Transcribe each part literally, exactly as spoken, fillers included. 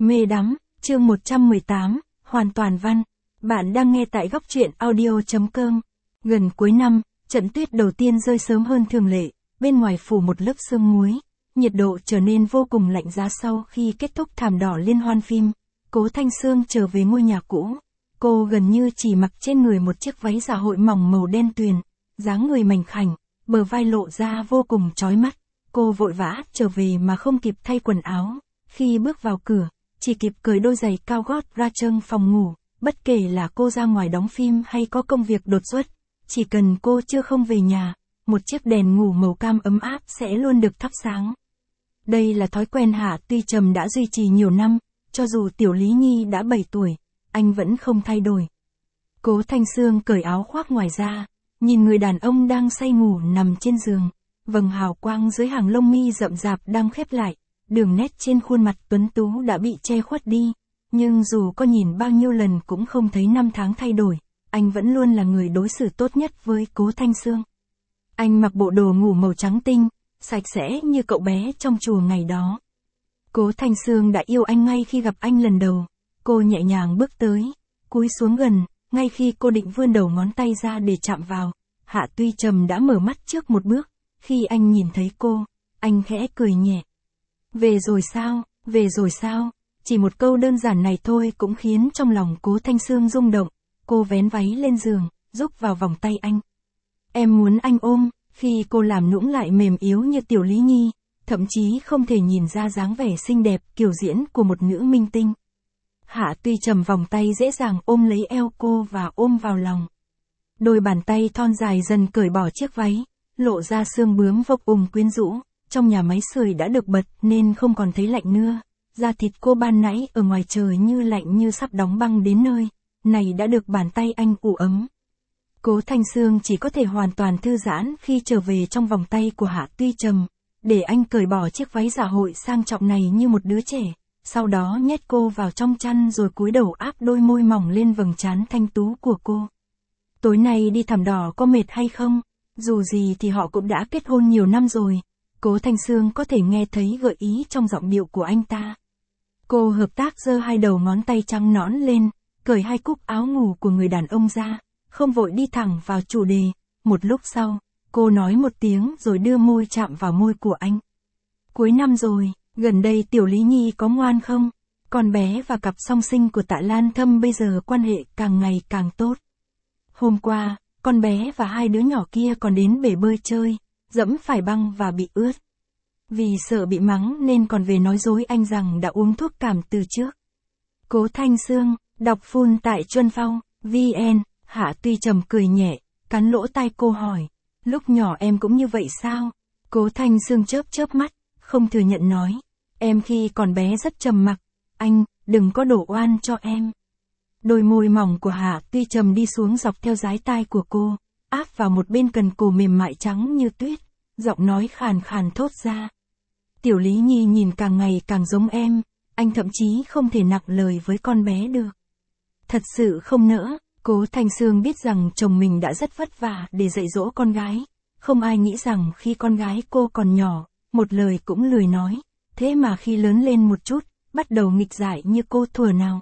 Mê đắm, chương một trăm mười tám, hoàn toàn văn. Bạn đang nghe tại góc truyện audio.com. Gần cuối năm, trận tuyết đầu tiên rơi sớm hơn thường lệ, bên ngoài phủ một lớp sương muối, nhiệt độ trở nên vô cùng lạnh giá sau khi kết thúc thảm đỏ liên hoan phim. Cố Thanh Sương trở về ngôi nhà cũ. Cô gần như chỉ mặc trên người một chiếc váy dạ hội mỏng màu đen tuyền, dáng người mảnh khảnh, bờ vai lộ ra vô cùng chói mắt. Cô vội vã trở về mà không kịp thay quần áo. Khi bước vào cửa, chỉ kịp cởi đôi giày cao gót ra trưng phòng ngủ. Bất kể là cô ra ngoài đóng phim hay có công việc đột xuất, chỉ cần cô chưa không về nhà, một chiếc đèn ngủ màu cam ấm áp sẽ luôn được thắp sáng. Đây là thói quen Hạ Tuy Trầm đã duy trì nhiều năm, cho dù Tiểu Lý Nhi đã bảy tuổi, anh vẫn không thay đổi. Cố Thanh Sương cởi áo khoác ngoài ra, nhìn người đàn ông đang say ngủ nằm trên giường, vầng hào quang dưới hàng lông mi rậm rạp đang khép lại, đường nét trên khuôn mặt tuấn tú đã bị che khuất đi. Nhưng dù có nhìn bao nhiêu lần cũng không thấy năm tháng thay đổi, anh vẫn luôn là người đối xử tốt nhất với Cố Thanh Sương. Anh mặc bộ đồ ngủ màu trắng tinh, sạch sẽ như cậu bé trong chùa ngày đó. Cố Thanh Sương đã yêu anh ngay khi gặp anh lần đầu. Cô nhẹ nhàng bước tới, cúi xuống gần, ngay khi cô định vươn đầu ngón tay ra để chạm vào, Hạ Tuy Trầm đã mở mắt trước một bước. Khi anh nhìn thấy cô, anh khẽ cười nhẹ. Về rồi sao, về rồi sao? Chỉ một câu đơn giản này thôi cũng khiến trong lòng Cố Thanh Sương rung động. Cô vén váy lên giường, rúc vào vòng tay anh. Em muốn anh ôm. Khi cô làm nũng lại mềm yếu như Tiểu Lý Nhi, thậm chí không thể nhìn ra dáng vẻ xinh đẹp kiều diễn của một nữ minh tinh. Hạ Tuy Trầm vòng tay dễ dàng ôm lấy eo cô và ôm vào lòng. Đôi bàn tay thon dài dần cởi bỏ chiếc váy, lộ ra xương bướm vô cùng quyến rũ. Trong nhà máy sưởi đã được bật nên không còn thấy lạnh nữa. Da thịt cô ban nãy ở ngoài trời như lạnh như sắp đóng băng đến nơi, này đã được bàn tay anh ủ ấm. Cố Thanh Sương chỉ có thể hoàn toàn thư giãn khi trở về trong vòng tay của Hạ Tuy Trầm, để anh cởi bỏ chiếc váy dạ hội sang trọng này như một đứa trẻ, sau đó nhét cô vào trong chăn rồi cúi đầu áp đôi môi mỏng lên vầng trán thanh tú của cô. Tối nay đi thảm đỏ có mệt hay không? Dù gì thì họ cũng đã kết hôn nhiều năm rồi. Cố Thanh Sương có thể nghe thấy gợi ý trong giọng điệu của anh ta. Cô hợp tác giơ hai đầu ngón tay trắng nõn lên, cởi hai cúc áo ngủ của người đàn ông ra, không vội đi thẳng vào chủ đề. Một lúc sau, cô nói một tiếng rồi đưa môi chạm vào môi của anh. Cuối năm rồi, gần đây Tiểu Lý Nhi có ngoan không? Con bé và cặp song sinh của Tạ Lan Thâm bây giờ quan hệ càng ngày càng tốt. Hôm qua, con bé và hai đứa nhỏ kia còn đến bể bơi chơi, dẫm phải băng và bị ướt. Vì sợ bị mắng nên còn về nói dối anh rằng đã uống thuốc cảm từ trước. Cố Thanh Sương, đọc full tại Chuân Phong, vn. Hạ Tuy Trầm cười nhẹ, cắn lỗ tai cô hỏi. Lúc nhỏ em cũng như vậy sao? Cố Thanh Sương chớp chớp mắt, không thừa nhận nói. Em khi còn bé rất trầm mặc. Anh, đừng có đổ oan cho em. Đôi môi mỏng của Hạ Tuy Trầm đi xuống dọc theo dái tai của cô, áp vào một bên cần cổ mềm mại trắng như tuyết, giọng nói khàn khàn thốt ra. Tiểu Lý Nhi nhìn càng ngày càng giống em, anh thậm chí không thể nặng lời với con bé được. Thật sự không nỡ. Cố Thanh Sương biết rằng chồng mình đã rất vất vả để dạy dỗ con gái. Không ai nghĩ rằng khi con gái cô còn nhỏ, một lời cũng lười nói. Thế mà khi lớn lên một chút, bắt đầu nghịch dại như cô thuở nào.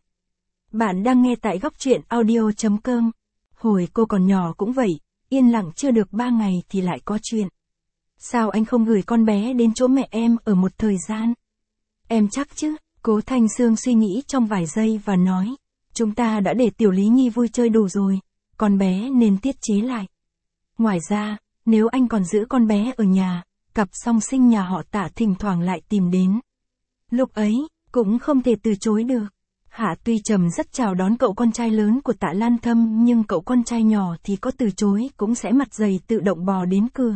Bạn đang nghe tại góc truyện audio.com. Hồi cô còn nhỏ cũng vậy, yên lặng chưa được ba ngày thì lại có chuyện. Sao anh không gửi con bé đến chỗ mẹ em ở một thời gian? Em chắc chứ? Cố Thanh Sương suy nghĩ trong vài giây và nói. Chúng ta đã để Tiểu Lý Nhi vui chơi đủ rồi, con bé nên tiết chế lại. Ngoài ra, nếu anh còn giữ con bé ở nhà, cặp song sinh nhà họ Tạ thỉnh thoảng lại tìm đến. Lúc ấy, cũng không thể từ chối được. Hạ Tuy Trầm rất chào đón cậu con trai lớn của Tạ Lan Thâm, nhưng cậu con trai nhỏ thì có từ chối cũng sẽ mặt dày tự động bò đến cửa.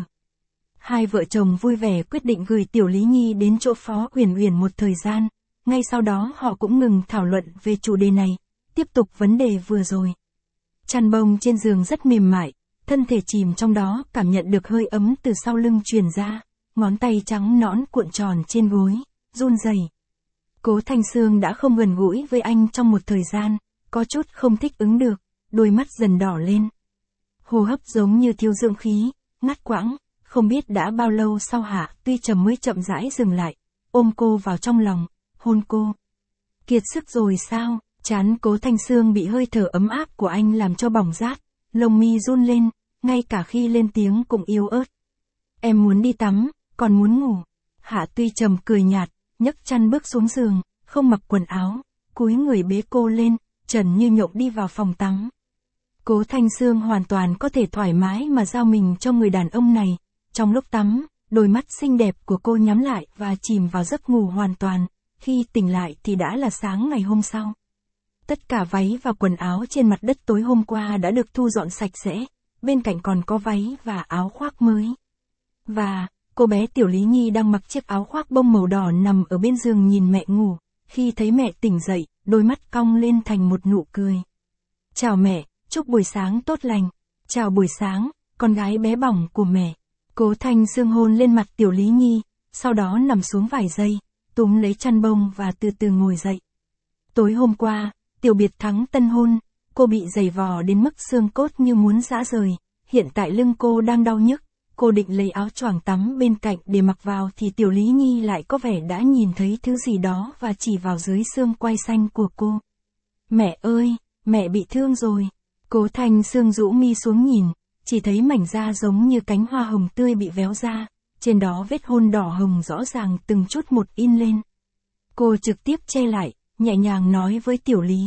Hai vợ chồng vui vẻ quyết định gửi Tiểu Lý Nhi đến chỗ Phó Uyển Uyển một thời gian. Ngay sau đó họ cũng ngừng thảo luận về chủ đề này, tiếp tục vấn đề vừa rồi. Chăn bông trên giường rất mềm mại, thân thể chìm trong đó cảm nhận được hơi ấm từ sau lưng truyền ra, ngón tay trắng nõn cuộn tròn trên gối, run rẩy. Cố Thanh Sương đã không gần gũi với anh trong một thời gian, có chút không thích ứng được, đôi mắt dần đỏ lên. Hô hấp giống như thiếu dưỡng khí, ngắt quãng, không biết đã bao lâu sau Hạ Tuy Trầm mới chậm rãi dừng lại, ôm cô vào trong lòng, hôn cô. Kiệt sức rồi sao? Trán Cố Thanh Sương bị hơi thở ấm áp của anh làm cho bỏng rát, lông mi run lên, ngay cả khi lên tiếng cũng yếu ớt. Em muốn đi tắm, còn muốn ngủ. Hạ Tuy Trầm cười nhạt, nhấc chăn bước xuống giường, không mặc quần áo, cúi người bế cô lên, trần như nhộng đi vào phòng tắm. Cố Thanh Sương hoàn toàn có thể thoải mái mà giao mình cho người đàn ông này. Trong lúc tắm, đôi mắt xinh đẹp của cô nhắm lại và chìm vào giấc ngủ hoàn toàn. Khi tỉnh lại thì đã là sáng ngày hôm sau. Tất cả váy và quần áo trên mặt đất tối hôm qua đã được thu dọn sạch sẽ, bên cạnh còn có váy và áo khoác mới. Và, cô bé Tiểu Lý Nhi đang mặc chiếc áo khoác bông màu đỏ nằm ở bên giường nhìn mẹ ngủ. Khi thấy mẹ tỉnh dậy, đôi mắt cong lên thành một nụ cười. Chào mẹ, chúc buổi sáng tốt lành. Chào buổi sáng, con gái bé bỏng của mẹ. Cố Thanh Sương hôn lên mặt Tiểu Lý Nhi, sau đó nằm xuống vài giây, túm lấy chăn bông và từ từ ngồi dậy. Tối hôm qua, Tiểu Biệt Thắng tân hôn, cô bị giày vò đến mức xương cốt như muốn giã rời, hiện tại lưng cô đang đau nhức, cô định lấy áo choàng tắm bên cạnh để mặc vào thì Tiểu Lý Nhi lại có vẻ đã nhìn thấy thứ gì đó và chỉ vào dưới xương quai xanh của cô. Mẹ ơi, mẹ bị thương rồi. Cố Thanh Sương rũ mi xuống nhìn, chỉ thấy mảnh da giống như cánh hoa hồng tươi bị véo ra, trên đó vết hôn đỏ hồng rõ ràng từng chút một in lên. Cô trực tiếp che lại, nhẹ nhàng nói với Tiểu Lý.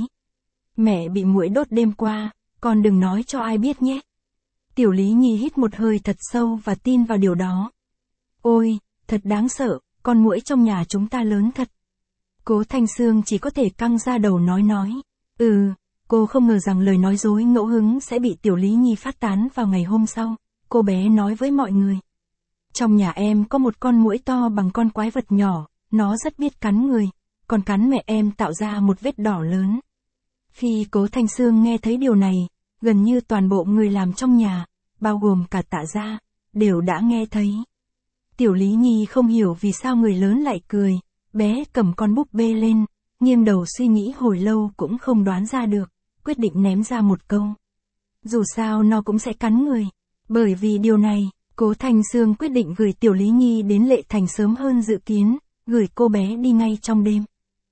Mẹ bị muỗi đốt đêm qua, con đừng nói cho ai biết nhé. Tiểu Lý Nhi hít một hơi thật sâu và tin vào điều đó. Ôi, thật đáng sợ, con muỗi trong nhà chúng ta lớn thật. Cố Thanh Sương chỉ có thể căng ra đầu nói nói. Ừ, cô không ngờ rằng lời nói dối ngẫu hứng sẽ bị Tiểu Lý Nhi phát tán vào ngày hôm sau. Cô bé nói với mọi người. Trong nhà em có một con muỗi to bằng con quái vật nhỏ, nó rất biết cắn người, còn cắn mẹ em tạo ra một vết đỏ lớn. Khi Cố Thanh Sương nghe thấy điều này, gần như toàn bộ người làm trong nhà, bao gồm cả Tạ Gia, đều đã nghe thấy. Tiểu Lý Nhi không hiểu vì sao người lớn lại cười, bé cầm con búp bê lên, nghiêng đầu suy nghĩ hồi lâu cũng không đoán ra được, quyết định ném ra một câu. Dù sao nó cũng sẽ cắn người. Bởi vì điều này, Cố Thanh Sương quyết định gửi Tiểu Lý Nhi đến Lệ Thành sớm hơn dự kiến, gửi cô bé đi ngay trong đêm.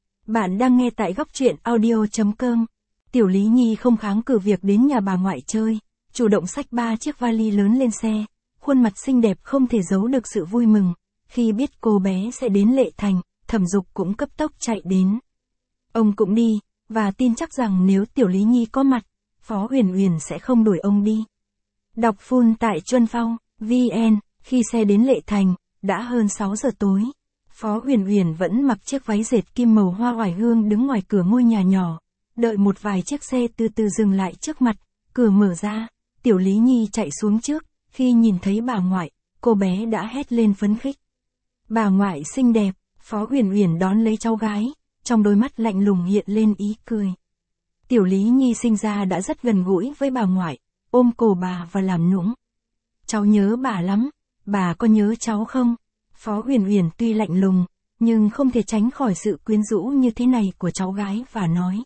Bạn đang nghe tại góc truyện audio chấm com. Tiểu Lý Nhi không kháng cự việc đến nhà bà ngoại chơi, chủ động xách ba chiếc vali lớn lên xe, khuôn mặt xinh đẹp không thể giấu được sự vui mừng. Khi biết cô bé sẽ đến Lệ Thành, Thẩm Dục cũng cấp tốc chạy đến. Ông cũng đi, và tin chắc rằng nếu Tiểu Lý Nhi có mặt, Phó Uyển Uyển sẽ không đuổi ông đi. Đọc full tại Chuân Phong, vê en, khi xe đến Lệ Thành, đã hơn sáu giờ tối. Phó Uyển Uyển vẫn mặc chiếc váy dệt kim màu hoa oải hương đứng ngoài cửa ngôi nhà nhỏ, đợi một vài chiếc xe từ từ dừng lại trước mặt, cửa mở ra, Tiểu Lý Nhi chạy xuống trước, khi nhìn thấy bà ngoại, cô bé đã hét lên phấn khích. Bà ngoại xinh đẹp, Phó Uyển Uyển đón lấy cháu gái, trong đôi mắt lạnh lùng hiện lên ý cười. Tiểu Lý Nhi sinh ra đã rất gần gũi với bà ngoại, ôm cổ bà và làm nũng. Cháu nhớ bà lắm, bà có nhớ cháu không? Phó Uyển Uyển tuy lạnh lùng, nhưng không thể tránh khỏi sự quyến rũ như thế này của cháu gái và nói.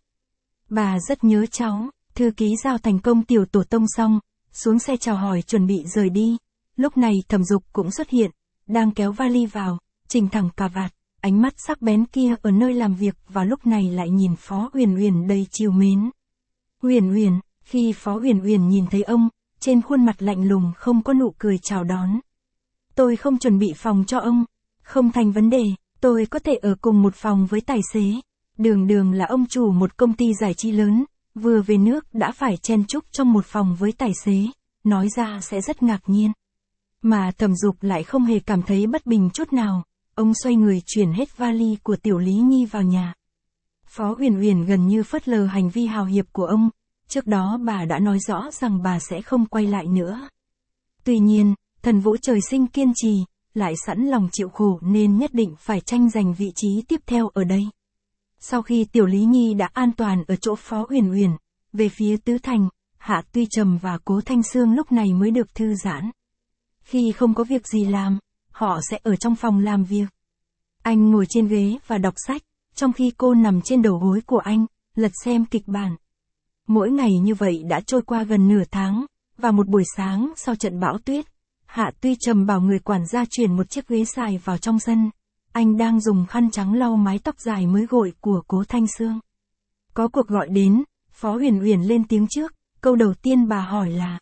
Bà rất nhớ cháu. Thư ký giao thành công tiểu tổ tông xong, xuống xe chào hỏi chuẩn bị rời đi. Lúc này Thẩm Dục cũng xuất hiện, đang kéo vali vào, chỉnh thẳng cà vạt, ánh mắt sắc bén kia ở nơi làm việc và lúc này lại nhìn Phó Uyển Uyển đầy trìu mến. Uyển Uyển, khi Phó Uyển Uyển nhìn thấy ông, trên khuôn mặt lạnh lùng không có nụ cười chào đón. Tôi không chuẩn bị phòng cho ông, không thành vấn đề, tôi có thể ở cùng một phòng với tài xế. Đường Đường là ông chủ một công ty giải trí lớn, vừa về nước đã phải chen chúc trong một phòng với tài xế, nói ra sẽ rất ngạc nhiên. Mà Thẩm Dục lại không hề cảm thấy bất bình chút nào, ông xoay người chuyển hết vali của Tiểu Lý Nhi vào nhà. Phó Uyển Uyển gần như phớt lờ hành vi hào hiệp của ông, trước đó bà đã nói rõ rằng bà sẽ không quay lại nữa. Tuy nhiên, Thần Vũ trời sinh kiên trì, lại sẵn lòng chịu khổ nên nhất định phải tranh giành vị trí tiếp theo ở đây. Sau khi Tiểu Lý Nhi đã an toàn ở chỗ Phó Uyển Uyển, về phía Tứ Thành, Hạ Tuy Trầm và Cố Thanh Sương lúc này mới được thư giãn. Khi không có việc gì làm, họ sẽ ở trong phòng làm việc. Anh ngồi trên ghế và đọc sách, trong khi cô nằm trên đầu gối của anh, lật xem kịch bản. Mỗi ngày như vậy đã trôi qua gần nửa tháng, và một buổi sáng sau trận bão tuyết, Hạ Tuy Trầm bảo người quản gia chuyển một chiếc ghế xài vào trong sân. anh đang dùng khăn trắng lau mái tóc dài mới gội của Cố Thanh Sương. Có cuộc gọi đến, Phó Huyền Huyền lên tiếng trước, câu đầu tiên bà hỏi là: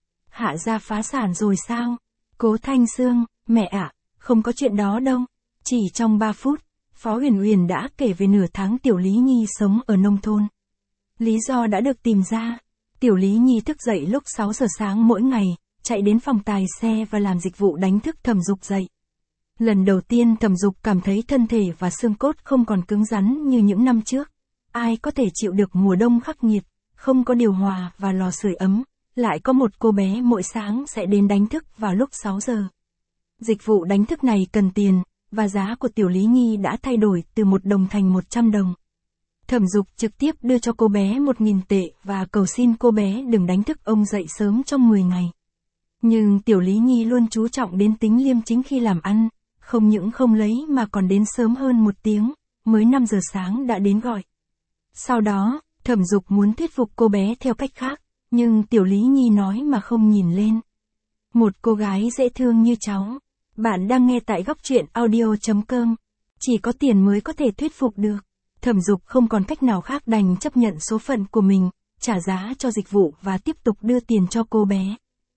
Hạ gia phá sản rồi sao? Cố Thanh Sương: Mẹ ạ, không có chuyện đó đâu. Chỉ trong ba phút, Phó Huyền Huyền đã kể về nửa tháng Tiểu Lý Nhi sống ở nông thôn. Lý do đã được tìm ra. Tiểu Lý Nhi thức dậy lúc sáu giờ sáng mỗi ngày, chạy đến phòng tài xe và làm dịch vụ đánh thức Thẩm Dục dậy. Lần đầu tiên Thẩm Dục cảm thấy thân thể và xương cốt không còn cứng rắn như những năm trước. Ai có thể chịu được mùa đông khắc nghiệt, không có điều hòa và lò sưởi ấm, lại có một cô bé mỗi sáng sẽ đến đánh thức vào lúc sáu giờ. Dịch vụ đánh thức này cần tiền, và giá của Tiểu Lý Nhi đã thay đổi từ một đồng thành một trăm đồng. Thẩm Dục trực tiếp đưa cho cô bé một nghìn tệ và cầu xin cô bé đừng đánh thức ông dậy sớm trong mười ngày. Nhưng Tiểu Lý Nhi luôn chú trọng đến tính liêm chính khi làm ăn, không những không lấy mà còn đến sớm hơn một tiếng, mới năm giờ sáng đã đến gọi. Sau đó, Thẩm Dục muốn thuyết phục cô bé theo cách khác, nhưng Tiểu Lý Nhi nói mà không nhìn lên. Một cô gái dễ thương như cháu. Bạn đang nghe tại góc truyện audio chấm com. Chỉ có tiền mới có thể thuyết phục được. Thẩm Dục không còn cách nào khác đành chấp nhận số phận của mình, trả giá cho dịch vụ và tiếp tục đưa tiền cho cô bé.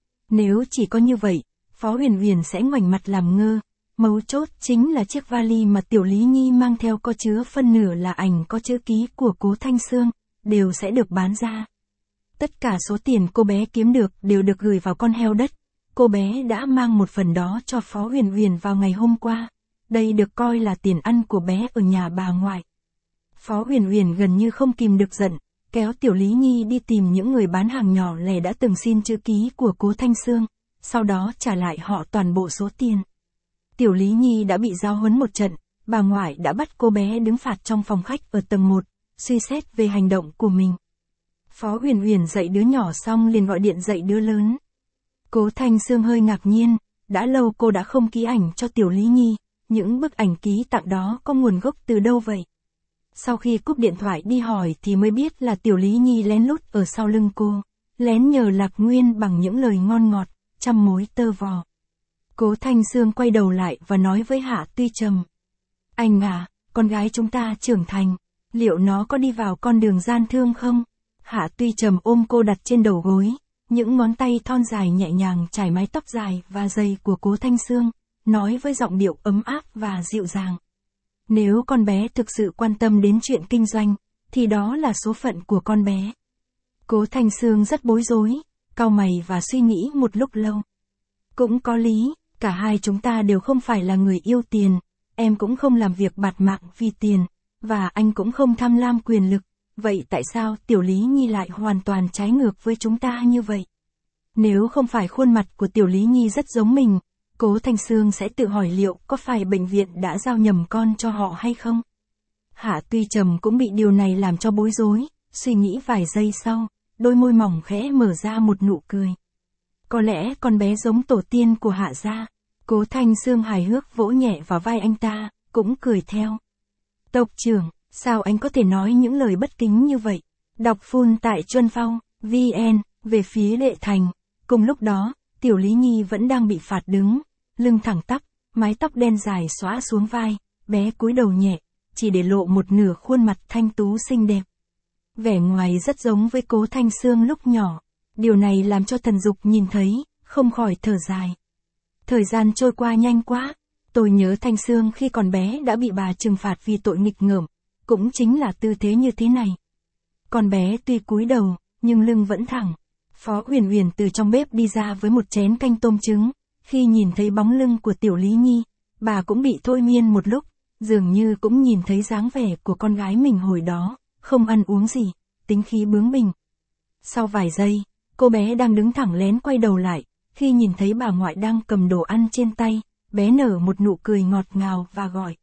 Nếu chỉ có như vậy, Phó Huyền Huyền sẽ ngoảnh mặt làm ngơ. Mấu chốt chính là chiếc vali mà Tiểu Lý Nhi mang theo có chứa phân nửa là ảnh có chữ ký của Cố Thanh Sương, đều sẽ được bán ra. Tất cả số tiền cô bé kiếm được đều được gửi vào con heo đất. Cô bé đã mang một phần đó cho Phó Huyền Huyền vào ngày hôm qua. Đây được coi là tiền ăn của bé ở nhà bà ngoại. Phó Huyền Huyền gần như không kìm được giận, kéo Tiểu Lý Nhi đi tìm những người bán hàng nhỏ lẻ đã từng xin chữ ký của Cố Thanh Sương, sau đó trả lại họ toàn bộ số tiền. Tiểu Lý Nhi đã bị giáo huấn một trận, bà ngoại đã bắt cô bé đứng phạt trong phòng khách ở tầng một, suy xét về hành động của mình. Phó Huyền Huyền dạy đứa nhỏ xong liền gọi điện dạy đứa lớn. Cố Thanh Sương hơi ngạc nhiên, đã lâu cô đã không ký ảnh cho Tiểu Lý Nhi, những bức ảnh ký tặng đó có nguồn gốc từ đâu vậy? Sau khi cúp điện thoại đi hỏi thì mới biết là Tiểu Lý Nhi lén lút ở sau lưng cô, lén nhờ Lạc Nguyên bằng những lời ngon ngọt, trăm mối tơ vò. Cố Thanh Sương quay đầu lại và nói với Hạ Tuy Trầm: Anh à, con gái chúng ta trưởng thành, liệu nó có đi vào con đường gian thương không? Hạ Tuy Trầm ôm cô đặt trên đầu gối, những ngón tay thon dài nhẹ nhàng chải mái tóc dài và dày của Cố Thanh Sương, nói với giọng điệu ấm áp và dịu dàng. Nếu con bé thực sự quan tâm đến chuyện kinh doanh, thì đó là số phận của con bé. Cố Thanh Sương rất bối rối, cau mày và suy nghĩ một lúc lâu. Cũng có lý, cả hai chúng ta đều không phải là người yêu tiền, em cũng không làm việc bạt mạng vì tiền, và anh cũng không tham lam quyền lực, vậy tại sao Tiểu Lý Nhi lại hoàn toàn trái ngược với chúng ta như vậy? Nếu không phải khuôn mặt của Tiểu Lý Nhi rất giống mình, Cố Thanh Sương sẽ tự hỏi liệu có phải bệnh viện đã giao nhầm con cho họ hay không? Hạ Tuy Trầm cũng bị điều này làm cho bối rối, suy nghĩ vài giây sau, đôi môi mỏng khẽ mở ra một nụ cười. Có lẽ con bé giống tổ tiên của Hạ gia. Cố Thanh Sương hài hước vỗ nhẹ vào vai anh ta, cũng cười theo. Tộc trưởng, sao anh có thể nói những lời bất kính như vậy? Đọc full tại Chuân Phong, vê en, về phía Lệ Thành. Cùng lúc đó, Tiểu Lý Nhi vẫn đang bị phạt đứng, lưng thẳng tắp, mái tóc đen dài xõa xuống vai, bé cúi đầu nhẹ, chỉ để lộ một nửa khuôn mặt thanh tú xinh đẹp. Vẻ ngoài rất giống với Cố Thanh Sương lúc nhỏ, điều này làm cho Thần Dục nhìn thấy, không khỏi thở dài. Thời gian trôi qua nhanh quá, tôi nhớ Thanh Sương khi còn bé đã bị bà trừng phạt vì tội nghịch ngợm, cũng chính là tư thế như thế này. Con bé tuy cúi đầu, nhưng lưng vẫn thẳng. Phó Huyền Huyền từ trong bếp đi ra với một chén canh tôm trứng, khi nhìn thấy bóng lưng của Tiểu Lý Nhi, bà cũng bị thôi miên một lúc, dường như cũng nhìn thấy dáng vẻ của con gái mình hồi đó, không ăn uống gì, tính khí bướng bỉnh. Sau vài giây, cô bé đang đứng thẳng lén quay đầu lại, khi nhìn thấy bà ngoại đang cầm đồ ăn trên tay, bé nở một nụ cười ngọt ngào và gọi.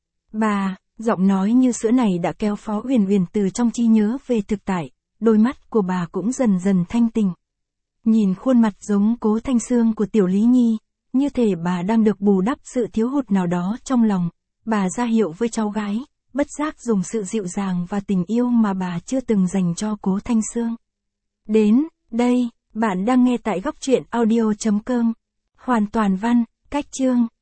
Bà, giọng nói như sữa này đã kéo Phó Huyền Huyền từ trong trí nhớ về thực tại, đôi mắt của bà cũng dần dần thanh tỉnh. Nhìn khuôn mặt giống Cố Thanh Sương của Tiểu Lý Nhi, như thể bà đang được bù đắp sự thiếu hụt nào đó trong lòng, bà ra hiệu với cháu gái, bất giác dùng sự dịu dàng và tình yêu mà bà chưa từng dành cho Cố Thanh Sương. Đến, đây, bạn đang nghe tại góc truyện audio chấm com. Hoàn toàn văn, cách chương.